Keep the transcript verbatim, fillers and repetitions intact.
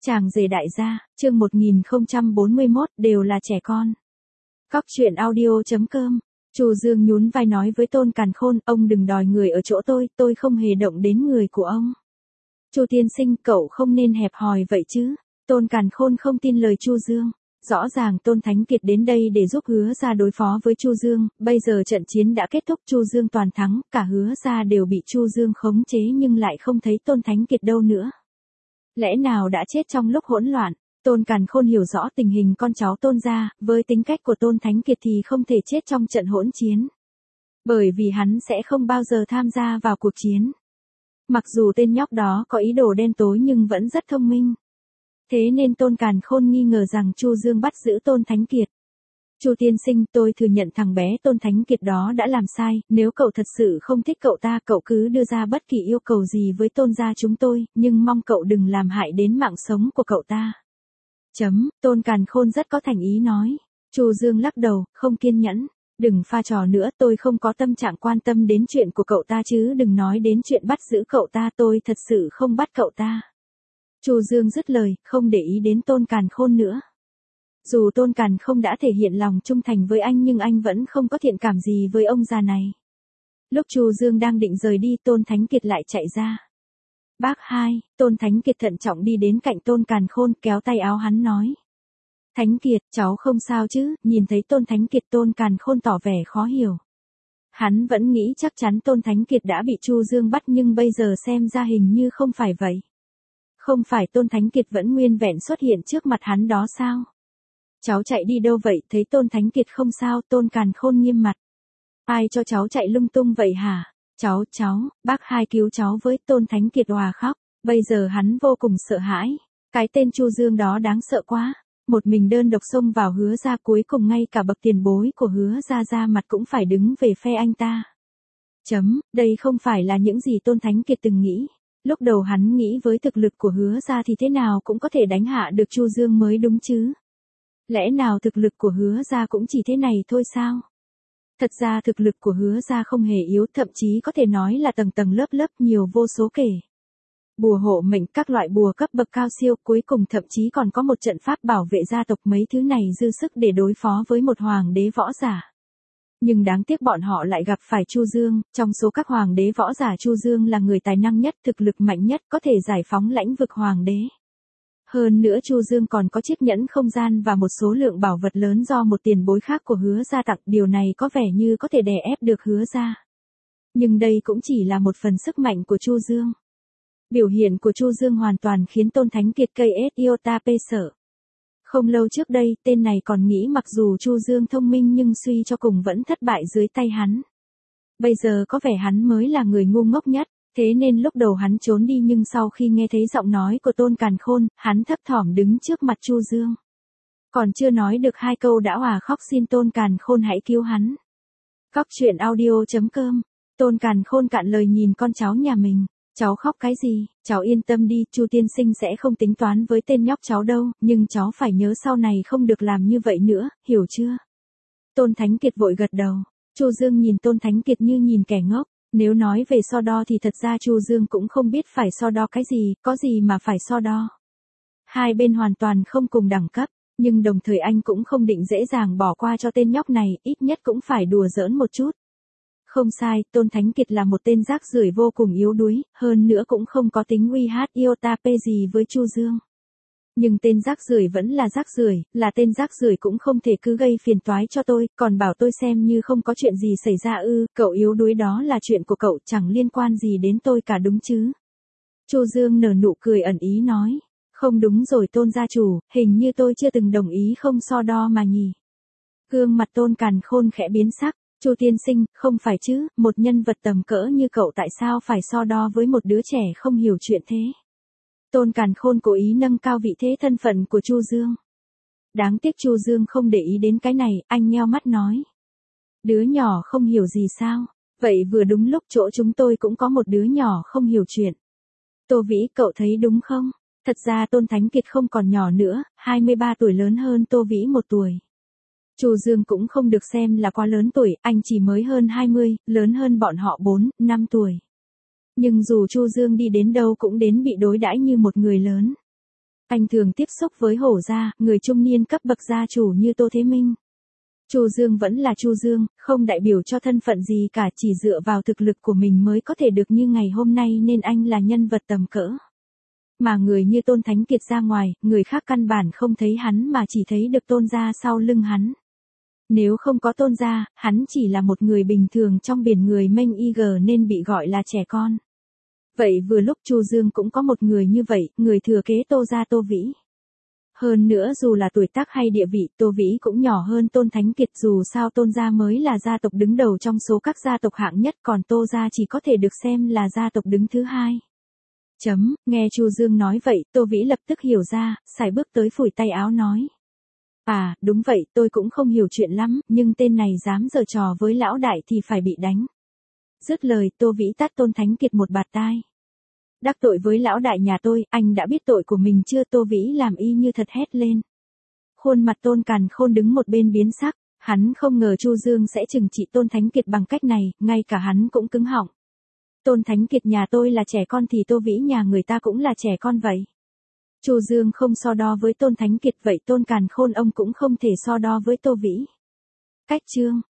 Chàng rể đại gia, chương một nghìn không trăm bốn mươi mốt, đều là trẻ con. Cóc truyện audio chấm com. Chu Dương nhún vai nói với Tôn Càn Khôn, ông đừng đòi người ở chỗ tôi, tôi không hề động đến người của ông. Chu tiên sinh, cậu không nên hẹp hòi vậy chứ. Tôn Càn Khôn không tin lời Chu Dương. Rõ ràng Tôn Thánh Kiệt đến đây để giúp Hứa Gia đối phó với Chu Dương, bây giờ trận chiến đã kết thúc, Chu Dương toàn thắng, cả Hứa Gia đều bị Chu Dương khống chế nhưng lại không thấy Tôn Thánh Kiệt đâu nữa. Lẽ nào đã chết trong lúc hỗn loạn? Tôn Càn Khôn hiểu rõ tình hình con cháu Tôn gia, với tính cách của Tôn Thánh Kiệt thì không thể chết trong trận hỗn chiến. Bởi vì hắn sẽ không bao giờ tham gia vào cuộc chiến. Mặc dù tên nhóc đó có ý đồ đen tối nhưng vẫn rất thông minh. Thế nên Tôn Càn Khôn nghi ngờ rằng Chu Dương bắt giữ Tôn Thánh Kiệt. Chu tiên sinh, tôi thừa nhận thằng bé Tôn Thánh Kiệt đó đã làm sai, nếu cậu thật sự không thích cậu ta, cậu cứ đưa ra bất kỳ yêu cầu gì với Tôn gia chúng tôi, nhưng mong cậu đừng làm hại đến mạng sống của cậu ta. Chấm, Tôn Càn Khôn rất có thành ý nói. Chu Dương lắc đầu, không kiên nhẫn. Đừng pha trò nữa, tôi không có tâm trạng quan tâm đến chuyện của cậu ta chứ đừng nói đến chuyện bắt giữ cậu ta, tôi thật sự không bắt cậu ta. Chu Dương dứt lời, không để ý đến Tôn Càn Khôn nữa. Dù Tôn Càn không đã thể hiện lòng trung thành với anh nhưng anh vẫn không có thiện cảm gì với ông già này. Lúc Chu Dương đang định rời đi, Tôn Thánh Kiệt lại chạy ra. Bác hai, Tôn Thánh Kiệt thận trọng đi đến cạnh Tôn Càn Khôn, kéo tay áo hắn nói. Thánh Kiệt, cháu không sao chứ? Nhìn thấy Tôn Thánh Kiệt, Tôn Càn Khôn tỏ vẻ khó hiểu. Hắn vẫn nghĩ chắc chắn Tôn Thánh Kiệt đã bị Chu Dương bắt nhưng bây giờ xem ra hình như không phải vậy. Không phải Tôn Thánh Kiệt vẫn nguyên vẹn xuất hiện trước mặt hắn đó sao? Cháu chạy đi đâu vậy? Thấy Tôn Thánh Kiệt không sao, Tôn Càn Khôn nghiêm mặt. Ai cho cháu chạy lung tung vậy hả? Cháu, cháu, bác hai cứu cháu với. Tôn Thánh Kiệt òa khóc. Bây giờ hắn vô cùng sợ hãi. Cái tên Chu Dương đó đáng sợ quá. Một mình đơn độc xông vào Hứa Gia, cuối cùng ngay cả bậc tiền bối của Hứa Gia ra mặt cũng phải đứng về phe anh ta. Chấm, đây không phải là những gì Tôn Thánh Kiệt từng nghĩ. Lúc đầu hắn nghĩ với thực lực của Hứa Gia thì thế nào cũng có thể đánh hạ được Chu Dương mới đúng chứ. Lẽ nào thực lực của Hứa Gia cũng chỉ thế này thôi sao? Thật ra thực lực của Hứa Gia không hề yếu, thậm chí có thể nói là tầng tầng lớp lớp nhiều vô số kể. Bùa hộ mệnh, các loại bùa cấp bậc cao siêu, cuối cùng thậm chí còn có một trận pháp bảo vệ gia tộc, mấy thứ này dư sức để đối phó với một hoàng đế võ giả. Nhưng đáng tiếc bọn họ lại gặp phải Chu Dương, trong số các hoàng đế võ giả Chu Dương là người tài năng nhất, thực lực mạnh nhất, có thể giải phóng lãnh vực hoàng đế. Hơn nữa Chu Dương còn có chiếc nhẫn không gian và một số lượng bảo vật lớn do một tiền bối khác của Hứa Gia tặng, điều này có vẻ như có thể đè ép được Hứa Gia. Nhưng đây cũng chỉ là một phần sức mạnh của Chu Dương. Biểu hiện của Chu Dương hoàn toàn khiến Tôn Thánh Kiệt cây ét iota p sợ. Không lâu trước đây, tên này còn nghĩ mặc dù Chu Dương thông minh nhưng suy cho cùng vẫn thất bại dưới tay hắn. Bây giờ có vẻ hắn mới là người ngu ngốc nhất. Thế nên lúc đầu hắn trốn đi nhưng sau khi nghe thấy giọng nói của Tôn Càn Khôn, hắn thấp thỏm đứng trước mặt Chu Dương. Còn chưa nói được hai câu đã òa khóc xin Tôn Càn Khôn hãy cứu hắn. Cóc truyện audio chấm com. Tôn Càn Khôn cạn lời nhìn con cháu nhà mình. Cháu khóc cái gì? Cháu yên tâm đi, Chu tiên sinh sẽ không tính toán với tên nhóc cháu đâu, nhưng cháu phải nhớ sau này không được làm như vậy nữa, hiểu chưa? Tôn Thánh Kiệt vội gật đầu. Chu Dương nhìn Tôn Thánh Kiệt như nhìn kẻ ngốc. Nếu nói về so đo thì thật ra Chu Dương cũng không biết phải so đo cái gì, có gì mà phải so đo. Hai bên hoàn toàn không cùng đẳng cấp, nhưng đồng thời anh cũng không định dễ dàng bỏ qua cho tên nhóc này, ít nhất cũng phải đùa giỡn một chút. Không sai, Tôn Thánh Kiệt là một tên rác rưởi vô cùng yếu đuối, hơn nữa cũng không có tính uy hát iota p gì với Chu Dương. Nhưng tên rác rưởi vẫn là rác rưởi, là tên rác rưởi cũng không thể cứ gây phiền toái cho tôi, còn bảo tôi xem như không có chuyện gì xảy ra ư, cậu yếu đuối đó là chuyện của cậu, chẳng liên quan gì đến tôi cả đúng chứ. Chu Dương nở nụ cười ẩn ý nói, không đúng rồi Tôn gia chủ, hình như tôi chưa từng đồng ý không so đo mà nhỉ. Gương mặt Tôn Càn Khôn khẽ biến sắc, Chu tiên sinh, không phải chứ, một nhân vật tầm cỡ như cậu tại sao phải so đo với một đứa trẻ không hiểu chuyện thế. Tôn Càn Khôn cố ý nâng cao vị thế thân phận của Chu Dương. Đáng tiếc Chu Dương không để ý đến cái này, anh nheo mắt nói. Đứa nhỏ không hiểu gì sao, vậy vừa đúng lúc chỗ chúng tôi cũng có một đứa nhỏ không hiểu chuyện. Tô Vĩ, cậu thấy đúng không? Thật ra Tôn Thánh Kiệt không còn nhỏ nữa, hai mươi ba tuổi lớn hơn Tô Vĩ một tuổi. Chu Dương cũng không được xem là quá lớn tuổi, anh chỉ mới hơn hai mươi, lớn hơn bọn họ bốn, năm tuổi. Nhưng dù Chu Dương đi đến đâu cũng đến bị đối đãi như một người lớn. Anh thường tiếp xúc với Hổ gia, người trung niên cấp bậc gia chủ như Tô Thế Minh. Chu Dương vẫn là Chu Dương, không đại biểu cho thân phận gì cả, chỉ dựa vào thực lực của mình mới có thể được như ngày hôm nay nên anh là nhân vật tầm cỡ. Mà người như Tôn Thánh Kiệt ra ngoài, người khác căn bản không thấy hắn mà chỉ thấy được Tôn gia sau lưng hắn. Nếu không có Tôn gia, hắn chỉ là một người bình thường trong biển người mênh y gờ nên bị gọi là trẻ con. Vậy vừa lúc Chu Dương cũng có một người như vậy, người thừa kế Tô gia Tô Vĩ. Hơn nữa dù là tuổi tác hay địa vị, Tô Vĩ cũng nhỏ hơn Tôn Thánh Kiệt, dù sao Tôn gia mới là gia tộc đứng đầu trong số các gia tộc hạng nhất, còn Tô gia chỉ có thể được xem là gia tộc đứng thứ hai. Chấm, nghe Chu Dương nói vậy, Tô Vĩ lập tức hiểu ra, sải bước tới phủi tay áo nói. À, đúng vậy, tôi cũng không hiểu chuyện lắm, nhưng tên này dám giở trò với lão đại thì phải bị đánh. Dứt lời, Tô Vĩ tát Tôn Thánh Kiệt một bạt tai. Đắc tội với lão đại nhà tôi, anh đã biết tội của mình chưa? Tô Vĩ làm y như thật hét lên. Khuôn mặt Tôn Càn Khôn đứng một bên biến sắc, hắn không ngờ Chu Dương sẽ trừng trị Tôn Thánh Kiệt bằng cách này, ngay cả hắn cũng cứng họng. Tôn Thánh Kiệt nhà tôi là trẻ con thì Tô Vĩ nhà người ta cũng là trẻ con vậy. Chu Dương không so đo với Tôn Thánh Kiệt, vậy Tôn Càn Khôn ông cũng không thể so đo với Tô Vĩ. Cách chương